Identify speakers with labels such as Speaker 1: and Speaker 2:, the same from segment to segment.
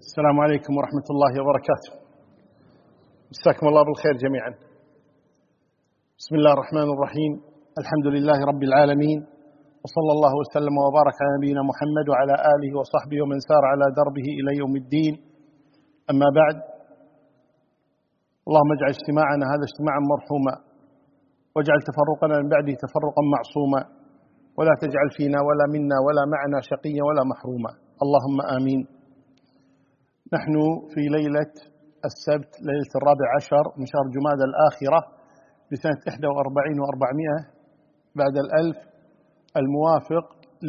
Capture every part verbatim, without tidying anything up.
Speaker 1: السلام عليكم ورحمة الله وبركاته. مساكم الله بالخير جميعا. بسم الله الرحمن الرحيم. الحمد لله رب العالمين، وصلى الله وسلم وبارك على نبينا محمد وعلى آله وصحبه ومن سار على دربه إلى يوم الدين. أما بعد، اللهم اجعل اجتماعنا هذا اجتماعا مرحوما، واجعل تفرقنا من بعده تفرقا معصوما، ولا تجعل فينا ولا منا ولا معنا شقيا ولا محروما، اللهم آمين. نحن في ليلة السبت، ليلة الرابع عشر من شهر جمادى الآخرة بسنة إحدى وأربعين وأربعمائة بعد الألف، الموافق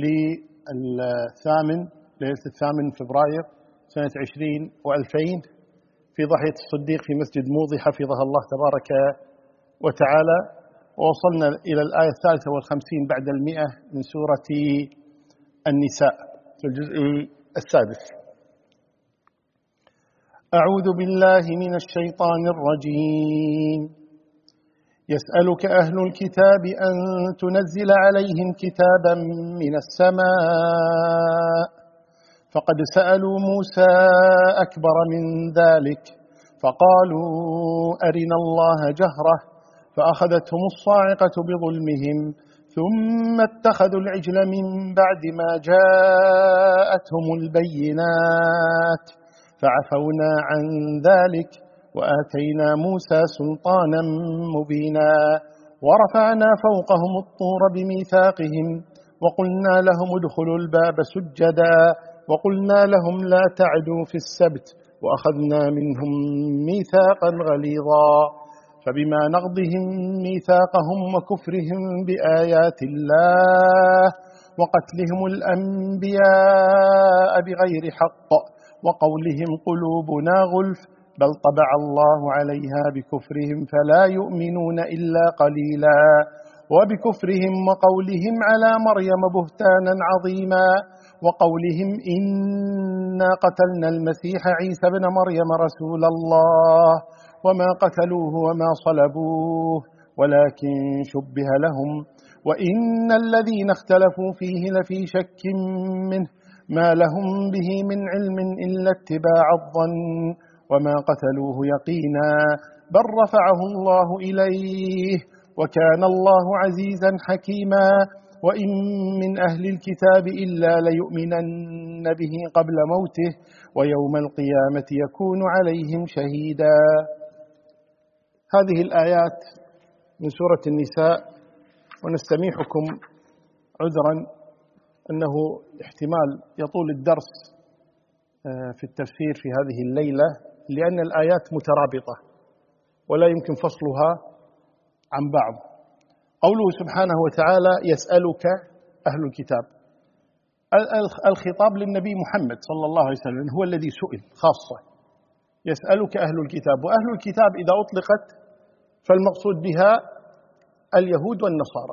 Speaker 1: للثامن ليلة الثامن فبراير سنة عشرين وألفين، في ضحية الصديق في مسجد موضي حفظها الله تبارك وتعالى. ووصلنا إلى الآية الثالثة والخمسين بعد المئة من سورة النساء في الجزء السادس. أعوذ بالله من الشيطان الرجيم. يسألك أهل الكتاب أن تنزل عليهم كتابا من السماء، فقد سألوا موسى أكبر من ذلك فقالوا أرنا الله جهرة فأخذتهم الصاعقة بظلمهم ثم اتخذوا العجل من بعد ما جاءتهم البينات فعفونا عن ذلك وآتينا موسى سلطانا مبينا ورفعنا فوقهم الطور بميثاقهم وقلنا لهم ادخلوا الباب سجدا وقلنا لهم لا تعدوا في السبت وأخذنا منهم ميثاقا غليظا فبما نقضهم ميثاقهم وكفرهم بآيات الله وقتلهم الأنبياء بغير حق وقولهم قلوبنا غلف بل طبع الله عليها بكفرهم فلا يؤمنون إلا قليلا وبكفرهم وقولهم على مريم بهتانا عظيما وقولهم إنا قتلنا المسيح عيسى بن مريم رسول الله وما قتلوه وما صلبوه ولكن شبه لهم وإن الذين اختلفوا فيه لفي شك منه ما لهم به من علم إلا اتباع الظن وما قتلوه يقينا بل رفعه الله إليه وكان الله عزيزا حكيما وإن من أهل الكتاب إلا ليؤمنن به قبل موته ويوم القيامة يكون عليهم شهيدا. هذه الآيات من سورة النساء، ونستميحكم عذرا أنه احتمال يطول الدرس في التفسير في هذه الليلة، لأن الآيات مترابطة ولا يمكن فصلها عن بعض. قوله سبحانه وتعالى يسألك أهل الكتاب، الخطاب للنبي محمد صلى الله عليه وسلم، هو الذي سئل خاصة. يسألك أهل الكتاب، وأهل الكتاب إذا أطلقت فالمقصود بها اليهود والنصارى.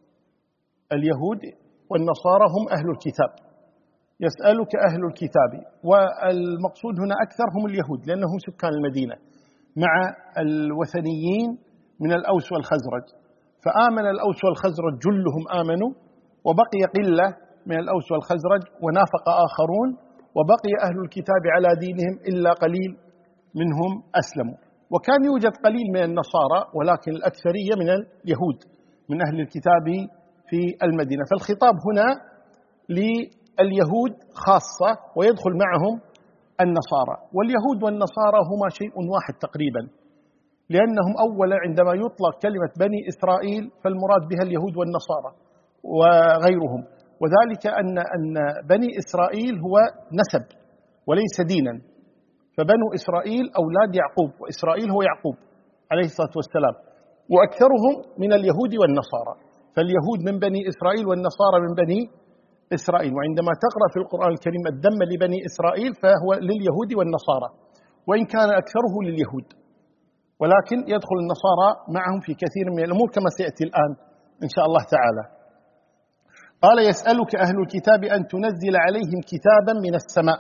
Speaker 1: اليهود والنصارى هم أهل الكتاب. يسألك أهل الكتاب، والمقصود هنا أكثر هم اليهود لأنهم سكان المدينة مع الوثنيين من الأوس والخزرج، فآمن الأوس والخزرج جلهم آمنوا، وبقي قلة من الأوس والخزرج ونافق آخرون، وبقي أهل الكتاب على دينهم إلا قليل منهم أسلموا. وكان يوجد قليل من النصارى ولكن الأكثرية من اليهود من أهل الكتاب في المدينة. فالخطاب هنا لليهود خاصة ويدخل معهم النصارى، واليهود والنصارى هما شيء واحد تقريبا، لأنهم أولا عندما يطلق كلمة بني إسرائيل فالمراد بها اليهود والنصارى وغيرهم، وذلك أن أن بني إسرائيل هو نسب وليس دينا، فبنو إسرائيل أولاد يعقوب، وإسرائيل هو يعقوب عليه الصلاة والسلام، وأكثرهم من اليهود والنصارى. فاليهود من بني إسرائيل والنصارى من بني إسرائيل. وعندما تقرأ في القرآن الكريم الدم لبني إسرائيل فهو لليهود والنصارى، وإن كان أكثره لليهود، ولكن يدخل النصارى معهم في كثير من الأمور كما سيأتي الآن إن شاء الله تعالى. قال يسألك أهل الكتاب أن تنزل عليهم كتابا من السماء،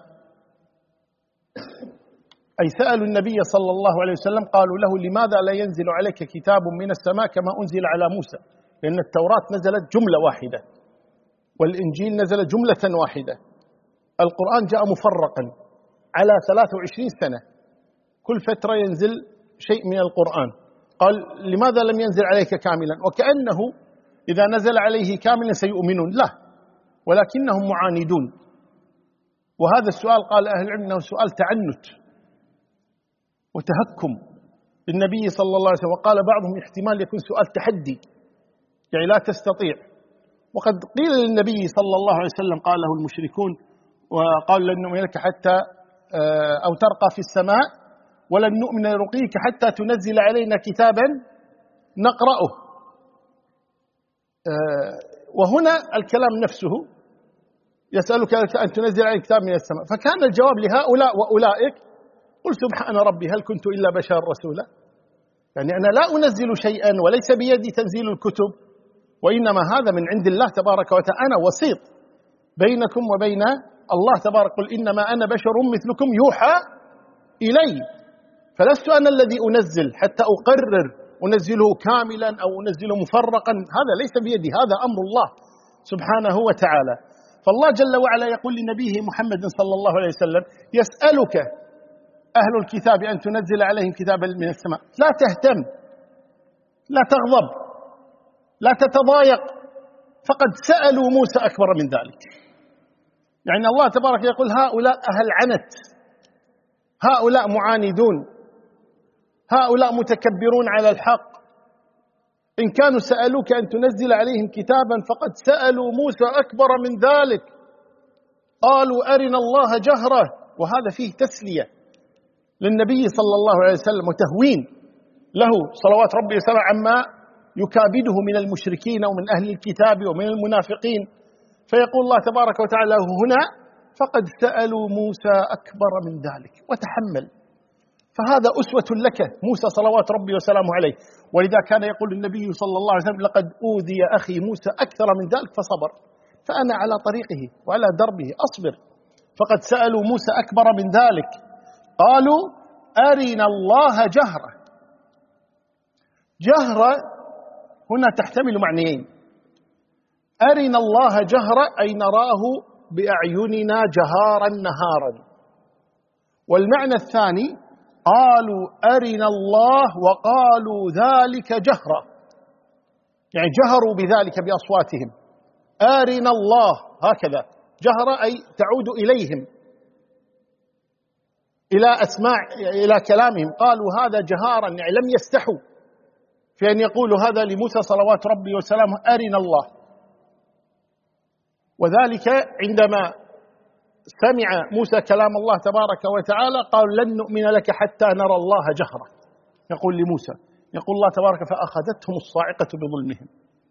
Speaker 1: أي سألوا النبي صلى الله عليه وسلم قالوا له لماذا لا ينزل عليك كتاب من السماء كما أنزل على موسى، لأن التوراة نزلت جملة واحدة والإنجيل نزل جملة واحدة، القرآن جاء مفرقا على ثلاث وعشرين سنة، كل فترة ينزل شيء من القرآن. قال لماذا لم ينزل عليك كاملا؟ وكأنه إذا نزل عليه كاملا سيؤمنون، لا، ولكنهم معاندون. وهذا السؤال قال أهل العلم أنه سؤال تعنت وتهكم للنبي صلى الله عليه وسلم، وقال بعضهم احتمال يكون سؤال تحدي، يعني لا تستطيع. وقد قيل للنبي صلى الله عليه وسلم، قال له المشركون وقالوا لن نؤمن لك حتى أو ترقى في السماء ولن نؤمن لرقيك حتى تنزل علينا كتابا نقرأه. وهنا الكلام نفسه يسألك أن تنزل عليك كتاب من السماء، فكان الجواب لهؤلاء وأولئك قل سبحان ربي هل كنت إلا بشر رسولا. يعني أنا لا أنزل شيئا وليس بيدي تنزيل الكتب، وإنما هذا من عند الله تبارك وتعالى، أنا وسيط بينكم وبين الله تبارك. قل إنما أنا بشر مثلكم يوحى إلي، فلست أنا الذي أنزل حتى أقرر أنزله كاملا أو أنزله مفرقا، هذا ليس بيدي، هذا أمر الله سبحانه وتعالى. فالله جل وعلا يقول لنبيه محمد صلى الله عليه وسلم يسألك أهل الكتاب أن تنزل عليهم كتابا من السماء، لا تهتم، لا تغضب، لا تتضايق، فقد سألوا موسى أكبر من ذلك. يعني الله تبارك يقول هؤلاء أهل عنت، هؤلاء معاندون، هؤلاء متكبرون على الحق، إن كانوا سألوك أن تنزل عليهم كتابا فقد سألوا موسى أكبر من ذلك، قالوا أرنا الله جهرة. وهذا فيه تسلية للنبي صلى الله عليه وسلم وتهوين له صلوات ربي وسلامه عما يكابده من المشركين ومن أهل الكتاب ومن المنافقين. فيقول الله تبارك وتعالى هنا فقد سألوا موسى أكبر من ذلك وتحمل. فهذا أسوة لك موسى صلوات ربي وسلامه عليه. ولذا كان يقول النبي صلى الله عليه وسلم لقد أوذي أخي موسى أكثر من ذلك فصبر، فأنا على طريقه وعلى دربه أصبر. فقد سألوا موسى أكبر من ذلك، قالوا أرنا الله جهرة. جهرة هنا تحتمل معنيين، أرنا الله جهرة أي نراه بأعيننا جهارا نهارا، والمعنى الثاني قالوا أرنا الله وقالوا ذلك جهرا، يعني جهروا بذلك بأصواتهم، أرنا الله هكذا جهرا أي تعود إليهم إلى أسماع إلى كلامهم، قالوا هذا جهارا يعني لم يستحوا في أن يقولوا هذا لموسى صلوات ربي وسلامه أرنا الله. وذلك عندما سمع موسى كلام الله تبارك وتعالى قال لن نؤمن لك حتى نرى الله جهرة. يقول لموسى، يقول الله تبارك فأخذتهم الصاعقة بظلمهم،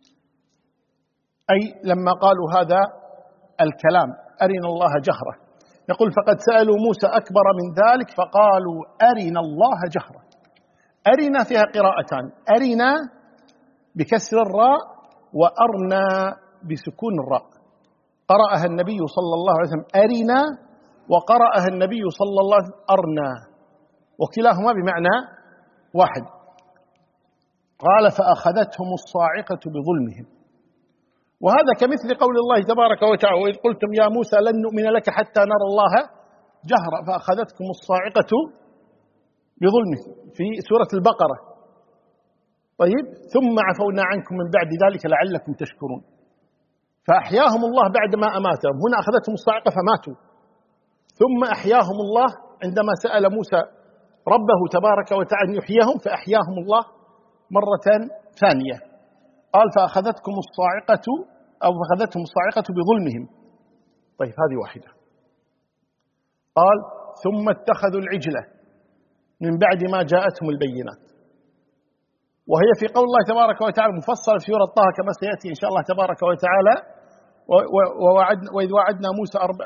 Speaker 1: أي لما قالوا هذا الكلام أرنا الله جهرة. يقول فقد سألوا موسى أكبر من ذلك فقالوا أرنا الله جهرة. أرنا فيها قراءتان، أرنا بكسر الراء وأرنا بسكون الراء. قرأها النبي صلى الله عليه وسلم أرنا، وقرأها النبي صلى الله عليه وسلم أرنا، وكلاهما بمعنى واحد. قال فأخذتهم الصاعقة بظلمهم، وهذا كمثل قول الله تبارك وتعالى وإذ قلتم يا موسى لن نؤمن لك حتى نرى الله جهرا فأخذتكم الصاعقة بظلمهم في سورة البقرة. طيب ثم عفونا عنكم من بعد ذلك لعلكم تشكرون. فأحياهم الله بعد ما أماتهم، هنا أخذتهم الصاعقة فماتوا، ثم أحياهم الله عندما سأل موسى ربه تبارك وتعالى أن يحييهم فأحياهم الله مرة ثانية. قال فأخذتكم الصاعقة أو أخذتهم الصاعقة بظلمهم. طيب هذه واحدة. قال ثم اتخذوا العجلة من بعد ما جاءتهم البينات، وهي في قول الله تبارك وتعالى مفصل في سورة طه كما سيأتي إن شاء الله تبارك وتعالى. ووعدنا وإذ وعدنا موسى أربع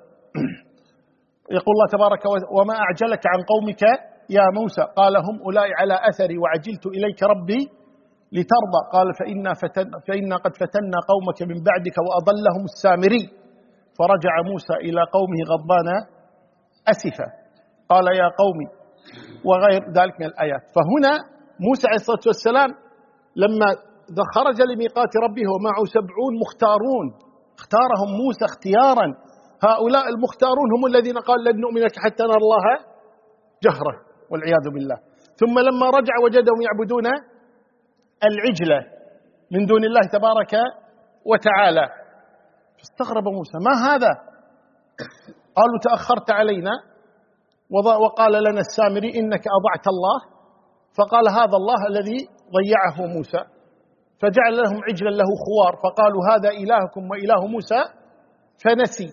Speaker 1: يقول الله تبارك وتعالى وما أعجلك عن قومك يا موسى قال هم أولئك على أثري وعجلت إليك ربي لترضى. قال فإنا, فتن فإنا قد فتنا قومك من بعدك وأضلهم السامري. فرجع موسى إلى قومه غضبان أسفا قال يا قومي وغير ذلك من الآيات. فهنا موسى عليه الصلاة والسلام لما خرج لميقات ربه ومعه سبعون مختارون، اختارهم موسى اختيارا هؤلاء المختارون هم الذين قال لن نؤمن لك حتى نرى الله جهرة والعياذ بالله. ثم لما رجع وجدهم يعبدون العجلة من دون الله تبارك وتعالى، فاستغرب موسى ما هذا؟ قالوا تأخرت علينا، وقال لنا السامري إنك أضعت الله، فقال هذا الله الذي ضيعه موسى، فجعل لهم عجلا له خوار، فقالوا هذا إلهكم وإله موسى فنسي.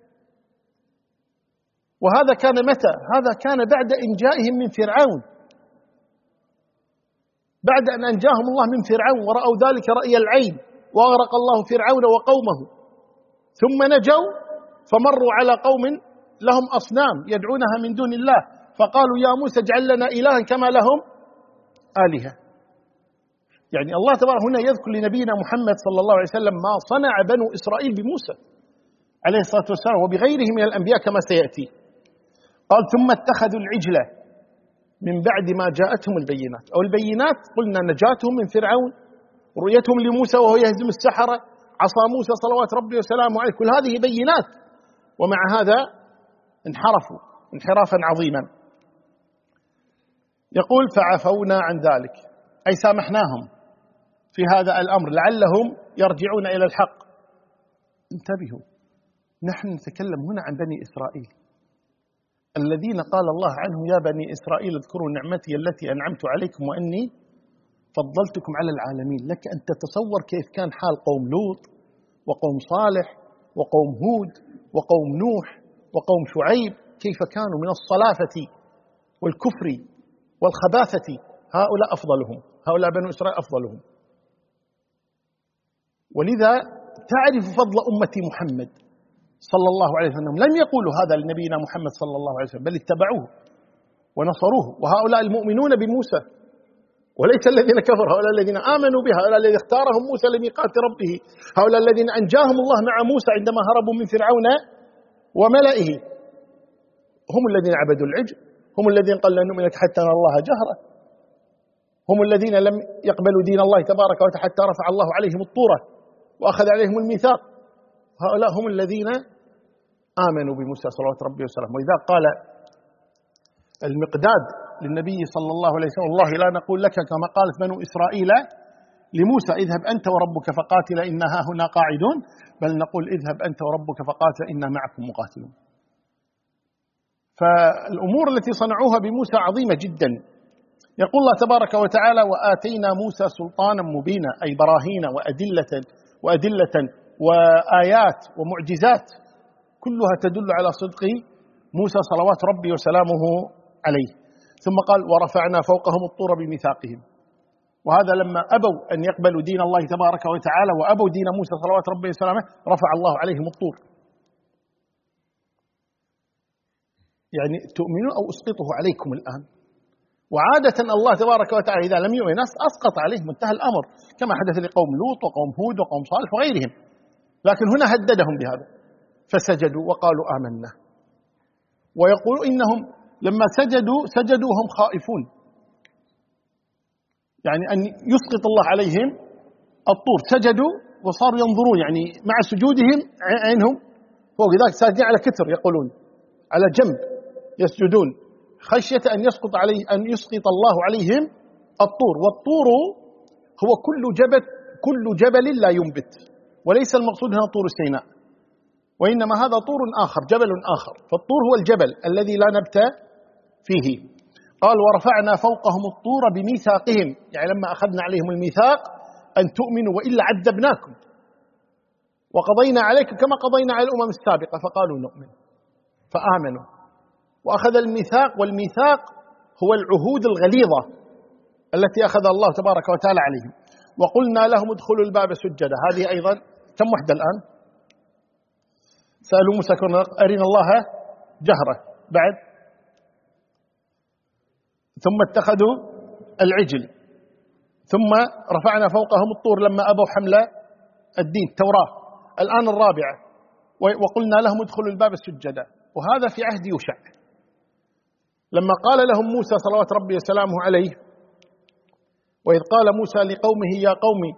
Speaker 1: وهذا كان متى؟ هذا كان بعد إنجائهم من فرعون، بعد أن أنجاهم الله من فرعون ورأوا ذلك رأي العين، وأغرق الله فرعون وقومه، ثم نجوا فمروا على قوم لهم أصنام يدعونها من دون الله، فقالوا يا موسى اجعل لنا إلها كما لهم آلهة. يعني الله تبارك هنا يذكر لنبينا محمد صلى الله عليه وسلم ما صنع بنو إسرائيل بموسى عليه الصلاة والسلام وبغيره من الأنبياء كما سيأتي. قال ثم اتخذوا العجلة من بعد ما جاءتهم البينات، أو البينات قلنا نجاتهم من فرعون، رؤيتهم لموسى وهو يهزم السحرة، عصا موسى صلوات ربي وسلامه عليه، كل هذه بينات، ومع هذا انحرفوا انحرافا عظيما. يقول فعفونا عن ذلك، أي سامحناهم في هذا الأمر لعلهم يرجعون إلى الحق. انتبهوا، نحن نتكلم هنا عن بني إسرائيل الذين قال الله عنهم يا بني إسرائيل اذكروا نعمتي التي أنعمت عليكم وأني فضلتكم على العالمين. لك أن تتصور كيف كان حال قوم لوط وقوم صالح وقوم هود وقوم نوح وقوم شعيب، كيف كانوا من الصلافة والكفر والخباثة. هؤلاء أفضلهم، هؤلاء بنو إسرائيل أفضلهم. ولذا تعرف فضل أمة محمد صلى الله عليه وسلم، لم يقولوا هذا لنبينا محمد صلى الله عليه وسلم، بل اتبعوه ونصروه. وهؤلاء المؤمنون بموسى وليس الذين كفروا، هؤلاء الذين آمنوا بها، هؤلاء الذين اختارهم موسى لميقات ربه، هؤلاء الذين أنجاهم الله مع موسى عندما هربوا من فرعون وملئه، هم الذين عبدوا العجل، هم الذين قال لن نؤمن لك حتى نرى الله جهرة، هم الذين لم يقبلوا دين الله تبارك وتعالى حتى رفع الله عليهم الطورة وأخذ عليهم الميثاق. هؤلاء هم الذين آمنوا بموسى صلوات ربي وسلامه. وإذا قال المقداد للنبي صلى الله عليه وسلم والله لا نقول لك كما قالت بنو إسرائيل لموسى اذهب أنت وربك فقاتل إنها هنا قاعدون، بل نقول اذهب أنت وربك فقاتل إنا معكم مقاتلون. فالأمور التي صنعوها بموسى عظيمة جدا. يقول الله تبارك وتعالى وآتينا موسى سلطانا مبينا، أي براهين وأدلة وأدلة وآيات ومعجزات كلها تدل على صدق موسى صلوات ربي وسلامه عليه. ثم قال ورفعنا فوقهم الطور بميثاقهم، وهذا لما أبوا أن يقبلوا دين الله تبارك وتعالى وأبوا دين موسى صلوات ربي وسلامه رفع الله عليهم الطور، يعني تؤمنون أو أسقطه عليكم الآن. وعادة الله تبارك وتعالى إذا لم يؤمن أسقط عليهم، انتهى الأمر، كما حدث لقوم لوط وقوم هود وقوم صالح وغيرهم. لكن هنا هددهم بهذا فسجدوا وقالوا آمنا. ويقول إنهم لما سجدوا سجدوا وهم خائفون، يعني أن يسقط الله عليهم الطور، سجدوا وصاروا ينظرون، يعني مع سجودهم عينهم فوق ذلك ساجدين على كتر، يقولون على جنب يسجدون خشية أن يسقط عليه أن يسقط الله عليهم الطور. والطور هو كل جبل كل جبل لا ينبت، وليس المقصود هنا طور سيناء، وإنما هذا طور آخر، جبل آخر. فالطور هو الجبل الذي لا نبت فيه. قال ورفعنا فوقهم الطور بميثاقهم، يعني لما أخذنا عليهم الميثاق أن تؤمنوا وإلا عذبناكم، وقضينا عليكم كما قضينا على الأمم السابقة، فقالوا نؤمن فآمنوا وأخذ الميثاق. والميثاق هو العهود الغليظة التي أخذ الله تبارك وتعالى عليهم. وقلنا لهم ادخلوا الباب سجدا، هذه أيضا كم وحدة الآن؟ سألوا موسى أرنا الله جهرة، بعد ثم اتخذوا العجل، ثم رفعنا فوقهم الطور لما أبوا حمل الدين التوراة. الآن الرابعة وقلنا لهم ادخلوا الباب سجدا، وهذا في عهد يوشع لما قال لهم موسى صلوات ربي وسلامه عليه وإذ قال موسى لقومه يا قوم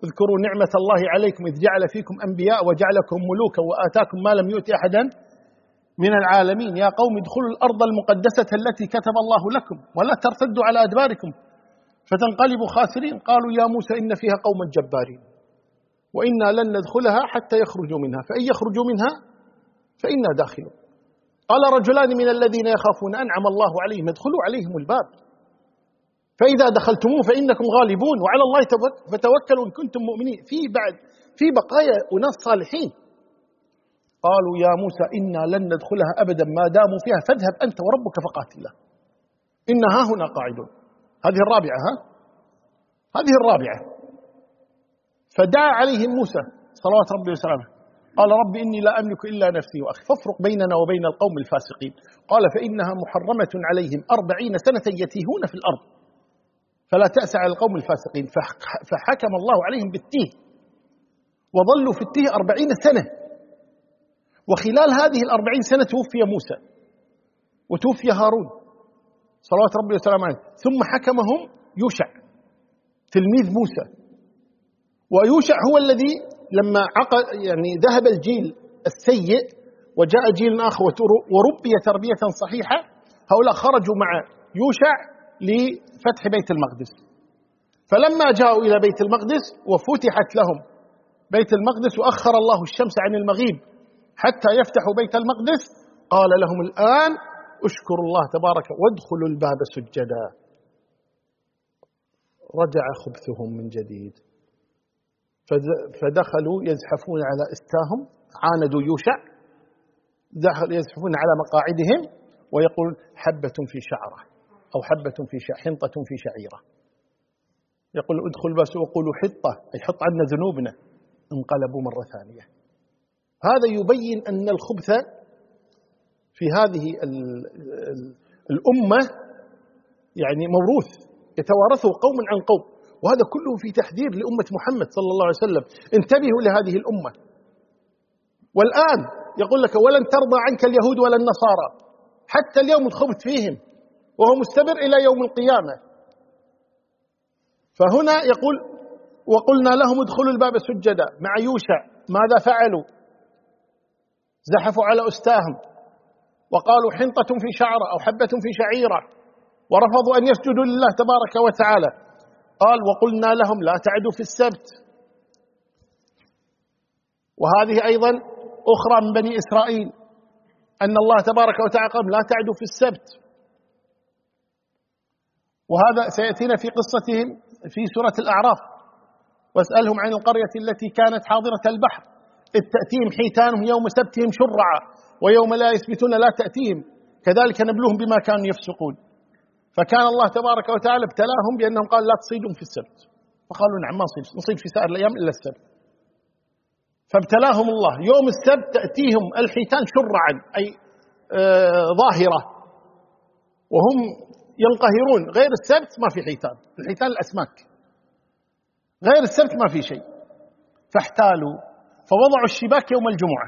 Speaker 1: اذكروا نعمة الله عليكم إذ جعل فيكم أنبياء وجعلكم ملوكا وآتاكم ما لم يؤت أحدا من العالمين يا قوم ادخلوا الأرض المقدسة التي كتب الله لكم ولا ترتدوا على أدباركم فتنقلبوا خاسرين قالوا يا موسى إن فيها قوما جبارين وإنا لن ندخلها حتى يخرجوا منها فإن يخرجوا منها فإنا داخلون قال رجلان من الذين يخافون أنعم الله عليهم ادخلوا عليهم الباب فإذا دخلتموه فإنكم غالبون وعلى الله فتوكلوا إن كنتم مؤمنين في بعد في بقايا أناس صالحين قالوا يا موسى إنا لن ندخلها أبدا ما داموا فيها فاذهب أنت وربك فقاتلا إنها هنا قاعدون. هذه الرابعة ها هذه الرابعة. فدعا عليهم موسى صلوات ربي وسلامه قال رب إني لا أملك إلا نفسي وأخي فافرق بيننا وبين القوم الفاسقين قال فإنها محرمة عليهم أربعين سنة يتيهون في الأرض فلا تأس على القوم الفاسقين فحكم الله عليهم بالتيه وظلوا في التيه أربعين سنة وخلال هذه الأربعين سنة توفي موسى وتوفي هارون صلوات ربي وسلامه عليه ثم حكمهم يوشع تلميذ موسى ويوشع هو الذي لما عقد يعني ذهب الجيل السيء وجاء جيل آخر وربي تربية صحيحة هؤلاء خرجوا مع يوشع لفتح بيت المقدس فلما جاءوا إلى بيت المقدس وفتحت لهم بيت المقدس وأخر الله الشمس عن المغيب حتى يفتحوا بيت المقدس قال لهم الآن اشكروا الله تبارك وادخلوا الباب سجدا رجع خبثهم من جديد فدخلوا يزحفون على استاهم عاندوا يوشع دخلوا يزحفون على مقاعدهم ويقول حبة في شعرة أو حبة في حنطة في شعيرة يقول ادخل بس وقولوا حطة أي حط عنا ذنوبنا انقلبوا مرة ثانية. هذا يبين أن الخبث في هذه الأمة يعني موروث يتوارثه قوم عن قوم وهذا كله في تحذير لأمة محمد صلى الله عليه وسلم انتبهوا لهذه الأمة. والآن يقول لك ولن ترضى عنك اليهود ولا النصارى حتى اليوم الخبث فيهم وهو مستمر إلى يوم القيامة. فهنا يقول وقلنا لهم ادخلوا الباب سجدا مع يوشع ماذا فعلوا؟ زحفوا على أستاهم وقالوا حنطة في شعرة أو حبة في شعيرة ورفضوا أن يسجدوا لله تبارك وتعالى. قال وقلنا لهم لا تعدوا في السبت وهذه أيضا أخرى من بني إسرائيل أن الله تبارك وتعالى قال لا تعدوا في السبت وهذا سيأتينا في قصتهم في سورة الأعراف واسألهم عن القرية التي كانت حاضرة البحر إذ تأتيهم حيتانهم يوم سبتهم شرعا ويوم لا يسبتون لا تأتيهم كذلك نبلوهم بما كانوا يفسقون. فكان الله تبارك وتعالى ابتلاهم بأنهم قال لا تصيدون في السبت فقالوا نعم ما نصيد نصيد في سائر الأيام إلا السبت. فابتلاهم الله يوم السبت تأتيهم الحيتان شرعا أي آه ظاهرة وهم ينقهرون غير السبت ما في حيتان الحيتان الأسماك غير السبت ما في شيء فاحتالوا فوضعوا الشباك يوم الجمعة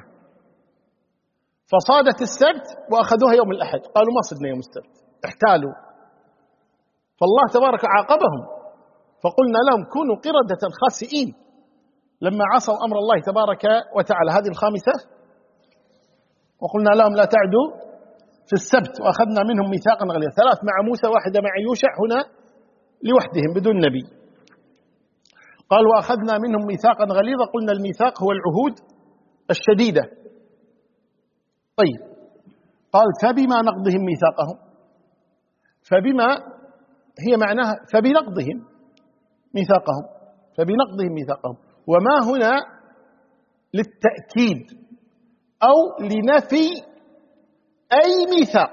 Speaker 1: فصادت السبت وأخذوها يوم الأحد قالوا ما صدنا يوم السبت احتالوا فالله تبارك عاقبهم فقلنا لهم كونوا قردة خاسئين لما عصوا أمر الله تبارك وتعالى. هذه الخامسة وقلنا لهم لا تعدوا في السبت وأخذنا منهم ميثاقا غليظا ثلاث مع موسى واحدة مع يوشع هنا لوحدهم بدون نبي. قال وأخذنا منهم ميثاقا غليظا قلنا الميثاق هو العهود الشديدة. طيب قال فبما نقضهم ميثاقهم فبما هي معناها فبنقضهم ميثاقهم فبنقضهم ميثاقهم وما هنا للتأكيد أو لنفي أي ميثاق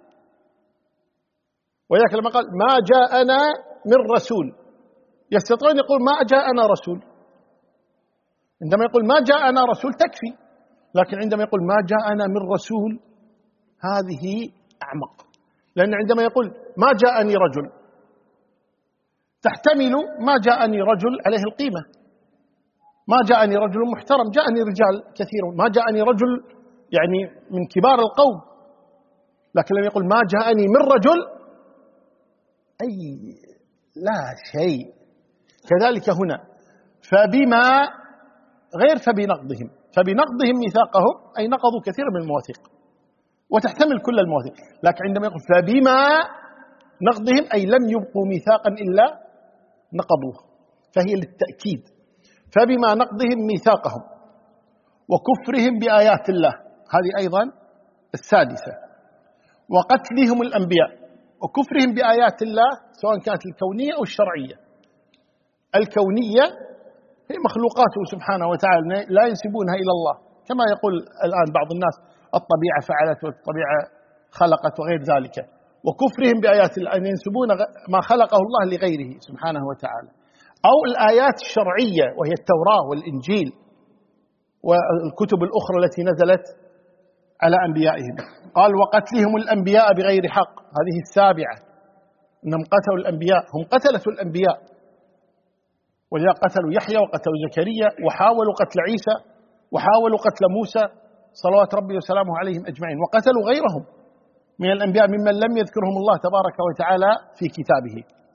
Speaker 1: وذلك لما قال ما جاءنا من رسول يستطيعون يقول ما جاءنا رسول عندما يقول ما جاءنا رسول تكفي لكن عندما يقول ما جاءنا من رسول هذه أعمق لأن عندما يقول ما جاءني رجل تحتمل ما جاءني رجل عليه القيمة ما جاءني رجل محترم جاءني رجال كثيرون ما جاءني رجل يعني من كبار القوم لكن لما يقول ما جاءني من رجل أي لا شيء. كذلك هنا فبما غير فبنقضهم، فبنقضهم ميثاقهم أي نقضوا كثيرا من المواثيق وتحتمل كل المواثيق، لكن عندما يقول فبما نقضهم أي لم يبقوا ميثاقا إلا نقضوه، فهي للتأكيد. فبما نقضهم ميثاقهم وكفرهم بآيات الله، هذه أيضا السادسة، وقتلهم الأنبياء وكفرهم بآيات الله سواء كانت الكونية أو الشرعية. الكونية هي مخلوقاته سبحانه وتعالى لا ينسبونها إلى الله، كما يقول الآن بعض الناس الطبيعة فعلت والطبيعة خلقت وغير ذلك. وكفرهم بآيات الله أن ينسبون ما خلقه الله لغيره سبحانه وتعالى. أو الآيات الشرعية وهي التوراة والإنجيل والكتب الأخرى التي نزلت على أنبيائهم. قال وقتلهم الأنبياء بغير حق، هذه السابعة، أنهم قتلوا الأنبياء، هم قتلة الأنبياء، ولذا قتلوا يحيى وقتلوا زكريا وحاولوا قتل عيسى وحاولوا قتل موسى صلوات ربي وسلامه عليهم أجمعين، وقتلوا غيرهم من الأنبياء ممن لم يذكرهم الله تبارك وتعالى في كتابه.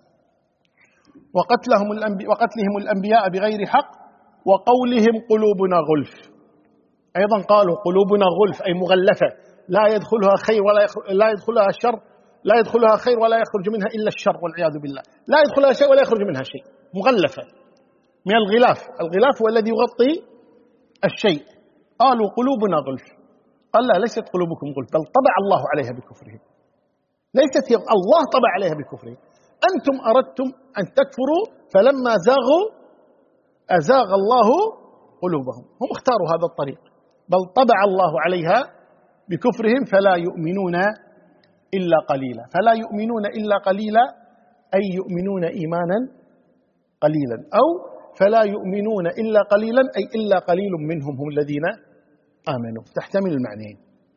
Speaker 1: وقتلهم الأنبياء وقتلهم الأنبياء بغير حق وقولهم قلوبنا غلف، أيضا قالوا قلوبنا غلف أي مغلفة لا يدخلها خير ولا لا يدخلها شر، لا يدخلها خير ولا يخرج منها إلا الشر والعياذ بالله، لا يدخلها شيء ولا يخرج منها شيء، مغلفة من الغلاف. الغلاف هو الذي يغطي الشيء. قالوا قلوبنا غلف، قال لا، ليست قلوبكم غلف، بل طبع الله عليها بكفرهم، ليست هي، الله طبع عليها بكفرهم، أنتم أردتم أن تكفروا فلما زاغوا أزاغ الله قلوبهم، هم اختاروا هذا الطريق، بل طبع الله عليها بكفرهم فلا يؤمنون إلا قليلا. فلا يؤمنون إلا قليلا أي يؤمنون إيمانا قليلا، أو فلا يؤمنون إلا قليلا أي إلا قليل منهم هم الذين آمنوا، تحتمل المعنيين.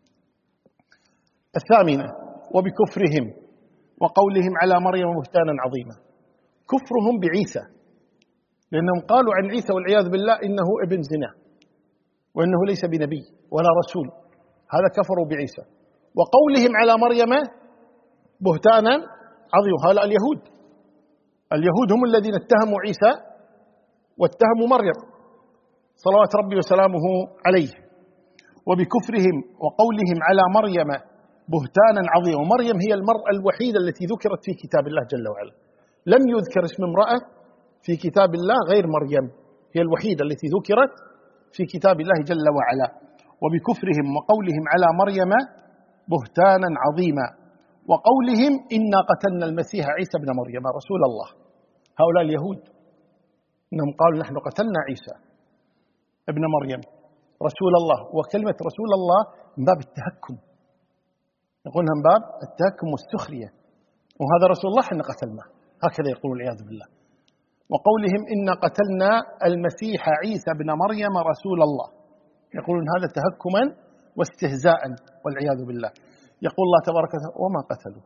Speaker 1: الثامنة وبكفرهم وقولهم على مريم بهتانا عظيما، كفرهم بعيسى، لأنهم قالوا عن عيسى والعياذ بالله إنه ابن زنا وإنه ليس بنبي ولا رسول، هذا كفروا بعيسى. وقولهم على مريم بهتانا عظيما، هؤلاء اليهود، اليهود هم الذين اتهموا عيسى واتهموا مريم صلوات ربي وسلامه عليه. وبكفرهم وقولهم على مريم بهتانا عظيما، ومريم هي المرأة الوحيدة التي ذكرت في كتاب الله جل وعلا، لم يذكر اسم امرأة في كتاب الله غير مريم، هي الوحيدة التي ذكرت في كتاب الله جل وعلا. وبكفرهم وقولهم على مريم بهتانا عظيما وقولهم إنا قتلنا المسيح عيسى ابن مريم رسول الله، هؤلاء اليهود إنهم قالوا نحن قتلنا عيسى ابن مريم رسول الله، وكلمة رسول الله من باب التهكم، يقولونها من باب التهكم والسخرية، وهذا رسول الله حنا قتلناه، هكذا يقول العياذ بالله. وقولهم إنا قتلنا المسيح عيسى ابن مريم رسول الله، يقولون هذا تهكما واستهزاء والعياذ بالله. يقول الله تبارك وتعالى وما قتلوه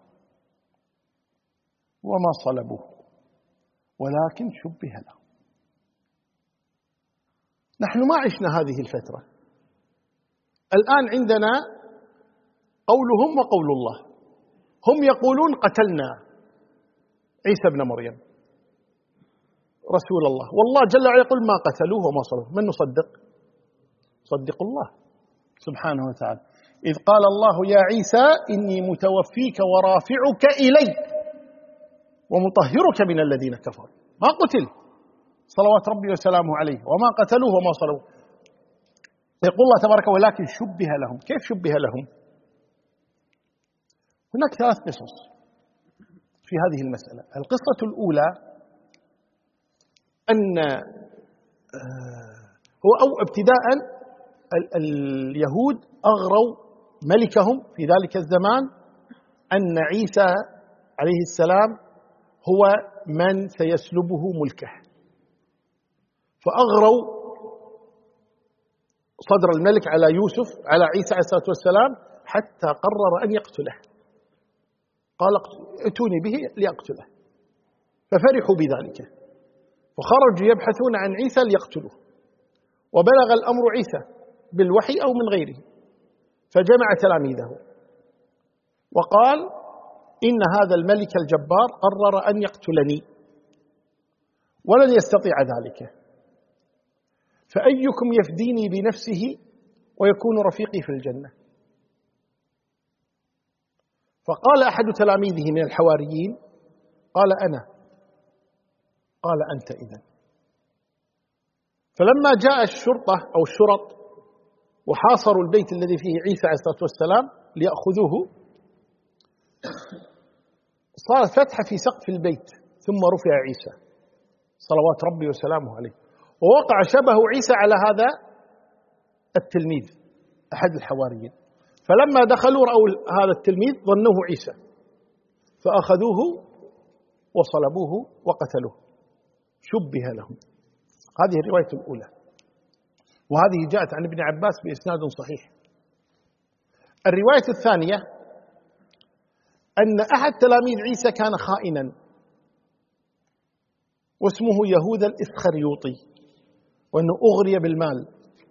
Speaker 1: وما صلبوه ولكن شبه لهم. نحن ما عشنا هذه الفترة، الآن عندنا قولهم وقول الله، هم يقولون قتلنا عيسى ابن مريم رسول الله، والله جل وعلا يقول ما قتلوه وما صلبوه. من نصدق؟ صدق الله سبحانه وتعالى، إذ قال الله يا عيسى إني متوفيك ورافعك إلي ومطهرك من الذين كفروا، ما قتل صلوات ربي وسلامه عليه، وما قتلوه وما صلبوه. يقول الله تبارك ولكن شبه لهم. كيف شبه لهم؟ هناك ثلاث قصص في هذه المسألة. القصة الأولى أن هو أو ابتداء اليهود أغروا ملكهم في ذلك الزمان أن عيسى عليه السلام هو من سيسلبه ملكه، فأغروا صدر الملك على يوسف على عيسى عليه الصلاة والسلام حتى قرر أن يقتله، قال ائتوني به ليقتله، ففرحوا بذلك وخرجوا يبحثون عن عيسى ليقتلوه، وبلغ الأمر عيسى بالوحي أو من غيره، فجمع تلاميذه وقال إن هذا الملك الجبار قرر أن يقتلني ولن يستطيع ذلك، فأيكم يفديني بنفسه ويكون رفيقي في الجنة؟ فقال أحد تلاميذه من الحواريين قال أنا. قال أنت إذن. فلما جاء الشرطة أو الشرط وحاصروا البيت الذي فيه عيسى عليه الصلاة والسلام ليأخذوه، صار فتحة في سقف البيت ثم رفع عيسى صلوات ربي وسلامه عليه، ووقع شبه عيسى على هذا التلميذ أحد الحواريين. فلما دخلوا رأوا هذا التلميذ ظنوه عيسى فأخذوه وصلبوه وقتلوه، شبه لهم. هذه الرواية الأولى، وهذه جاءت عن ابن عباس بإسناد صحيح. الرواية الثانية أن أحد تلاميذ عيسى كان خائنا واسمه يهوذا الإسخريوطي، وأنه أغري بالمال،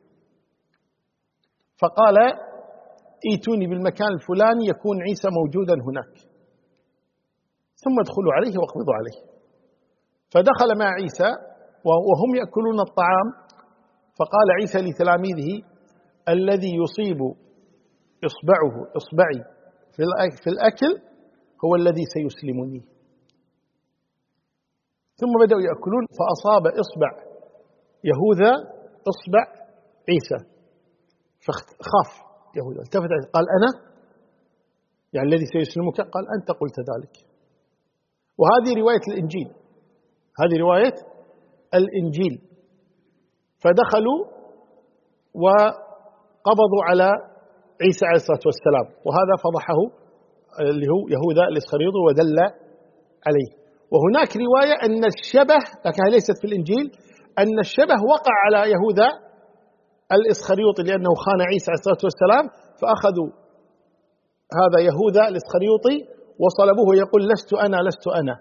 Speaker 1: فقال ائتوني بالمكان الفلاني يكون عيسى موجودا هناك ثم ادخلوا عليه واقبضوا عليه. فدخل مع عيسى وهم يأكلون الطعام، فقال عيسى لتلاميذه الذي يصيب إصبعه إصبعي في الأكل هو الذي سيسلمني. ثم بدأوا يأكلون فأصاب إصبع يهوذا إصبع عيسى، فخاف يهوذا، التفت قال أنا، يعني الذي سيسلمك؟ قال أنت قلت ذلك. وهذه رواية الإنجيل، هذه رواية الإنجيل. فدخلوا وقبضوا على عيسى عليه الصلاة والسلام، وهذا فضحه اللي هو يهوذا الإسخريوطي ودل عليه. وهناك رواية أن الشبه، لكنها ليست في الإنجيل، أن الشبه وقع على يهوذا الإسخريوطي لأنه خان عيسى عليه الصلاة والسلام، فأخذوا هذا يهوذا الإسخريوطي وصلبوه ويقول لست أنا لست أنا.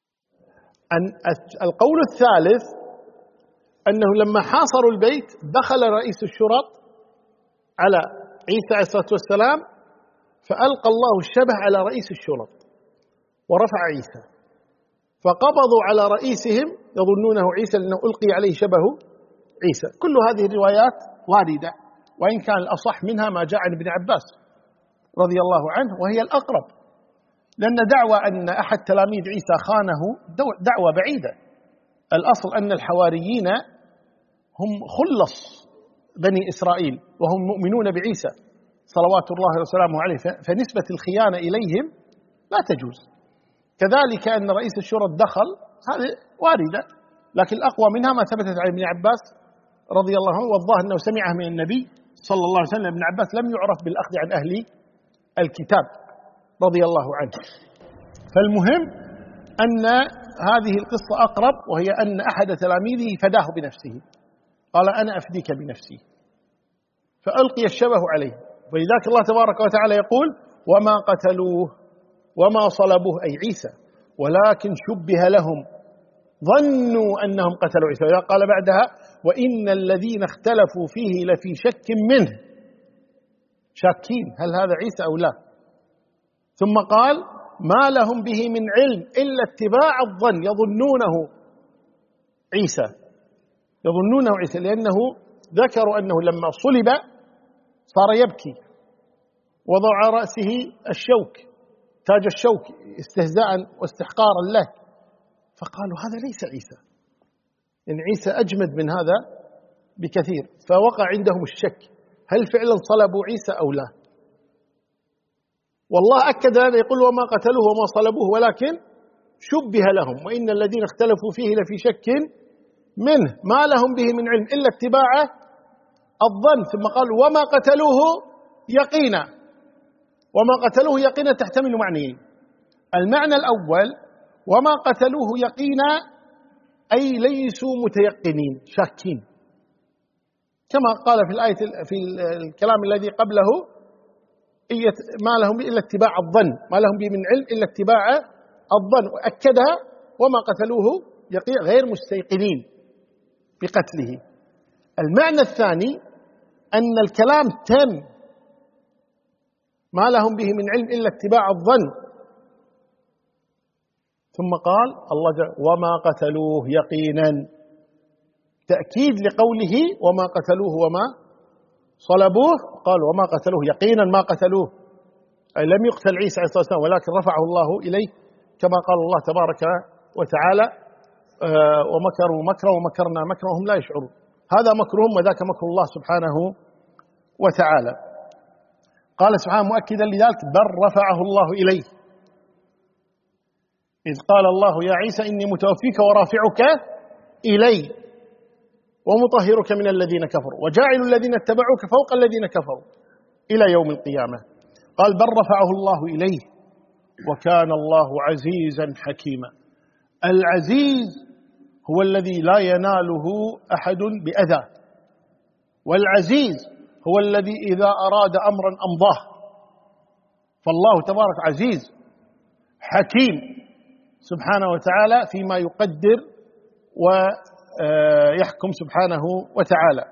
Speaker 1: أن القول الثالث أنه لما حاصروا البيت دخل رئيس الشرط على عيسى عليه الصلاة والسلام فألقى الله الشبه على رئيس الشرط ورفع عيسى، فقبضوا على رئيسهم يظنونه عيسى لأنه ألقي عليه شبه عيسى. كل هذه الروايات واردة، وإن كان الأصح منها ما جاء عن ابن عباس رضي الله عنه، وهي الأقرب، لأن دعوى أن أحد تلاميذ عيسى خانه دعوة بعيدة. الأصل أن الحواريين هم خلص بني إسرائيل وهم مؤمنون بعيسى صلوات الله وسلامه عليه، فنسبة الخيانة إليهم لا تجوز. كذلك أن رئيس الشرط دخل، هذه واردة، لكن الأقوى منها ما ثبتت عن ابن عباس رضي الله عنه، والظاهر أنه سمعه من النبي صلى الله عليه وسلم. ابن عباس لم يعرف بالأخذ عن أهل الكتاب رضي الله عنه. فالمهم أن هذه القصة أقرب، وهي أن أحد تلاميذه فداه بنفسه، قال أنا أفديك بنفسي، فألقي الشبه عليه. ولذلك الله تبارك وتعالى يقول وما قتلوه وما صلبوه أي عيسى ولكن شبه لهم ظنوا أنهم قتلوا عيسى. قال بعدها وإن الذين اختلفوا فيه لفي شك منه، شاكين هل هذا عيسى أو لا. ثم قال ما لهم به من علم إلا اتباع الظن، يظنونه عيسى يظنونه عيسى لأنه ذكروا أنه لما صلب صار يبكي، وضع رأسه الشوك تاج الشوك استهزاء واستحقارا له، فقالوا هذا ليس عيسى، إن عيسى أجمد من هذا بكثير. فوقع عندهم الشك هل فعلا صلبوا عيسى أو لا. والله أكد هذا، يقول وما قتلوه وما صلبوه ولكن شبه لهم وإن الذين اختلفوا فيه لفي شك منه ما لهم به من علم إلا اتباع الظن. ثم قالوا وما قتلوه يقينا. وما قتلوه يقينا تحتمل معنيين. المعنى الأول وما قتلوه يقينا أي ليسوا متيقنين شاكين، كما قال في الآية في الكلام الذي قبله ما لهم إلا اتباع الظن، ما لهم به من علم إلا اتباع الظن، وأكدها وما قتلوه يقين غير مستيقنين بقتله. المعنى الثاني أن الكلام تم، ما لهم به من علم إلا اتباع الظن. ثم قال الله جل وما قتلوه يقينا، تأكيد لقوله وما قتلوه وما صلبوه، قال وما قتلوه يقينا ما قتلوه، أي لم يقتل عيسى عليه الصلاة والسلام ولكن رفعه الله إليه كما قال الله تبارك وتعالى آه ومكروا مكرا ومكرنا مكرا وهم لا يشعرون. هذا مكرهم وذاك مكر الله سبحانه وتعالى. قال سبحانه مؤكدا لذلك بل رفعه الله إليه، إذ قال الله يا عيسى إني متوفيك ورافعك إلي ومطهرك من الذين كفروا وجاعل الذين اتبعوك فوق الذين كفروا إلى يوم القيامة. قال بل رفعه الله إليه وكان الله عزيزا حكيما. العزيز هو الذي لا يناله أحد بأذى، والعزيز هو الذي إذا أراد أمرا أمضاه. فالله تبارك عزيز حكيم سبحانه وتعالى فيما يقدر ويحكم سبحانه وتعالى.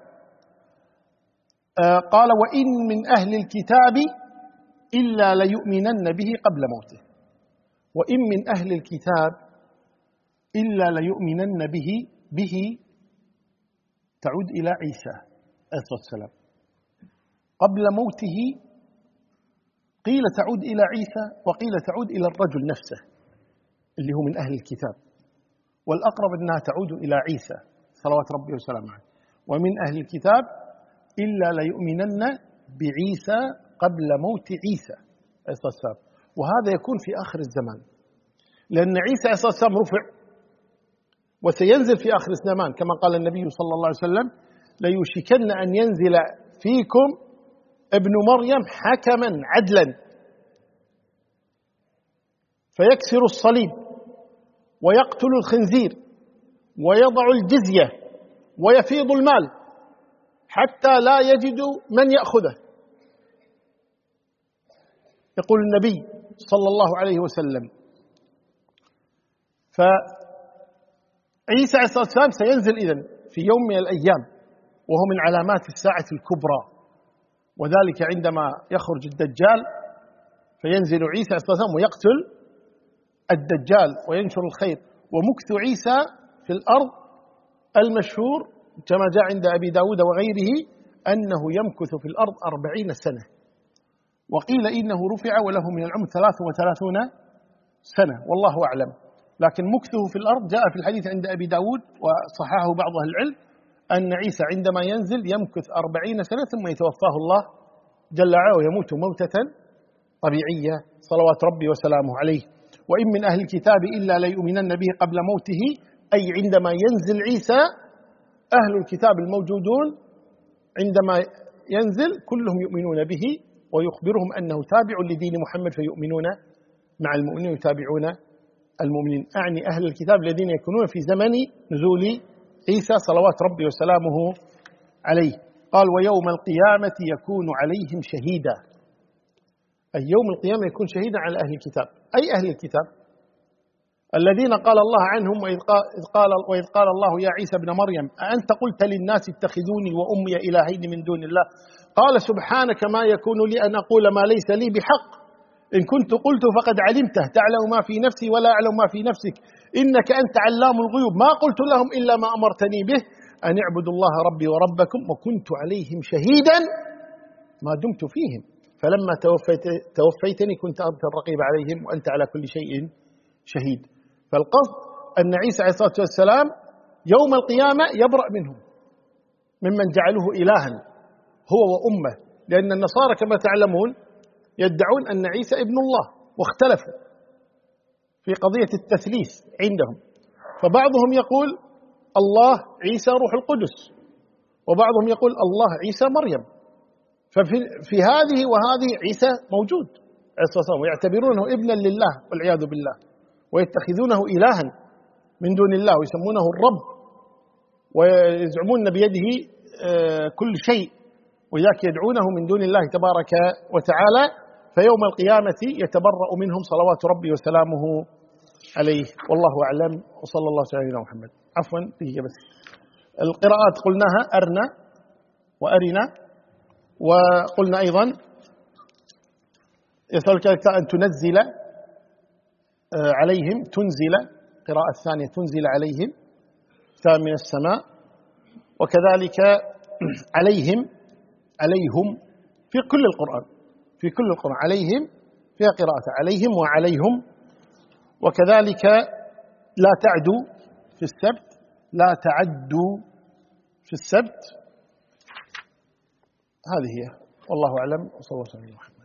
Speaker 1: قال وإن من أهل الكتاب إلا ليؤمنن به قبل موته. وإن من أهل الكتاب إلا ليؤمنن به به تعود إلى عيسى عليه الصلاة والسلام قبل موته. قيل تعود إلى عيسى وقيل تعود إلى الرجل نفسه اللي هو من أهل الكتاب، والأقرب أنها تعود إلى عيسى صلوات ربي وسلامه عليه. ومن أهل الكتاب إلا ليؤمنن بعيسى قبل موت عيسى عليه الصلاة والسلام. وهذا يكون في آخر الزمان، لأن عيسى عليه الصلاة والسلام رفع وسينزل في آخر الزمان كما قال النبي صلى الله عليه وسلم ليوشكن أن ينزل فيكم ابن مريم حكما عدلا فيكسر الصليب ويقتل الخنزير ويضع الجزية ويفيض المال حتى لا يجد من يأخذه. يقول النبي صلى الله عليه وسلم. فعيسى عليه الصلاة والسلام سينزل إذن في يوم من الأيام وهو من علامات الساعة الكبرى، وذلك عندما يخرج الدجال فينزل عيسى عليه الصلاة والسلام ويقتل الدجال وينشر الخير. ومكث عيسى في الأرض المشهور كما جاء عند أبي داود وغيره أنه يمكث في الأرض أربعين سنة، وقيل إنه رفع وله من العمر ثلاث وثلاثون سنة والله أعلم. لكن مكثه في الأرض جاء في الحديث عند أبي داود وصححه بعض أهل العلم أن عيسى عندما ينزل يمكث أربعين سنة ثم يتوفاه الله جل وعلا ويموت موتة طبيعية صلوات ربي وسلامه عليه. وإن من أهل الكتاب إلا ليؤمنن به قبل موته، أي عندما ينزل عيسى أهل الكتاب الموجودون عندما ينزل كلهم يؤمنون به ويخبرهم أنه تابع لدين محمد فيؤمنون مع المؤمنين ويتابعون المؤمنين. أعني أهل الكتاب الذين يكونون في زمن نزول عيسى صلوات ربي وسلامه عليه. قال ويوم القيامة يكون عليهم شهيدا، أي يوم القيامة يكون شهيدا على أهل الكتاب. أي أهل الكتاب؟ الذين قال الله عنهم وإذ قال, قال, وإذ قال الله يا عيسى ابن مريم أأنت قلت للناس اتخذوني وأمي إلهين من دون الله قال سبحانك ما يكون لي أن أقول ما ليس لي بحق إن كنت قلت فقد علمته تعلم ما في نفسي ولا أعلم ما في نفسك إنك أنت علام الغيوب ما قلت لهم إلا ما أمرتني به أن اعبدوا الله ربي وربكم وكنت عليهم شهيدا ما دمت فيهم فلما توفيت توفيتني كنت أنت الرقيب عليهم وأنت على كل شيء شهيد. فالقصد أن عيسى عليه الصلاة والسلام يوم القيامة يبرأ منهم ممن جعلوه إلها هو وأمه، لأن النصارى كما تعلمون يدعون أن عيسى ابن الله واختلفوا في قضية التثليث عندهم، فبعضهم يقول الله عيسى روح القدس وبعضهم يقول الله عيسى مريم. ففي في هذه وهذه عيسى موجود عليه الصلاة والسلام ويعتبرونه ابنا لله والعياذ بالله ويتخذونه إلها من دون الله ويسمونه الرب ويزعمون بيده كل شيء وذاك يدعونه من دون الله تبارك وتعالى. فيوم القيامة يتبرأ منهم صلوات ربي وسلامه عليه والله أعلم وصلى الله على سيدنا محمد. عفوا دقيقة بس، القراءات قلناها أرنا وأرنا، وقلنا أيضا يسألك أن تنزل عليهم تنزل، قراءة الثانية تنزل عليهم تاء من السماء وكذلك عليهم عليهم في كل القرآن في كل القرآن عليهم فيها قراءة عليهم وعليهم. وكذلك لا تعدوا في السبت لا تعدوا في السبت. هذه هي والله أعلم وصلى الله عليه وسلم.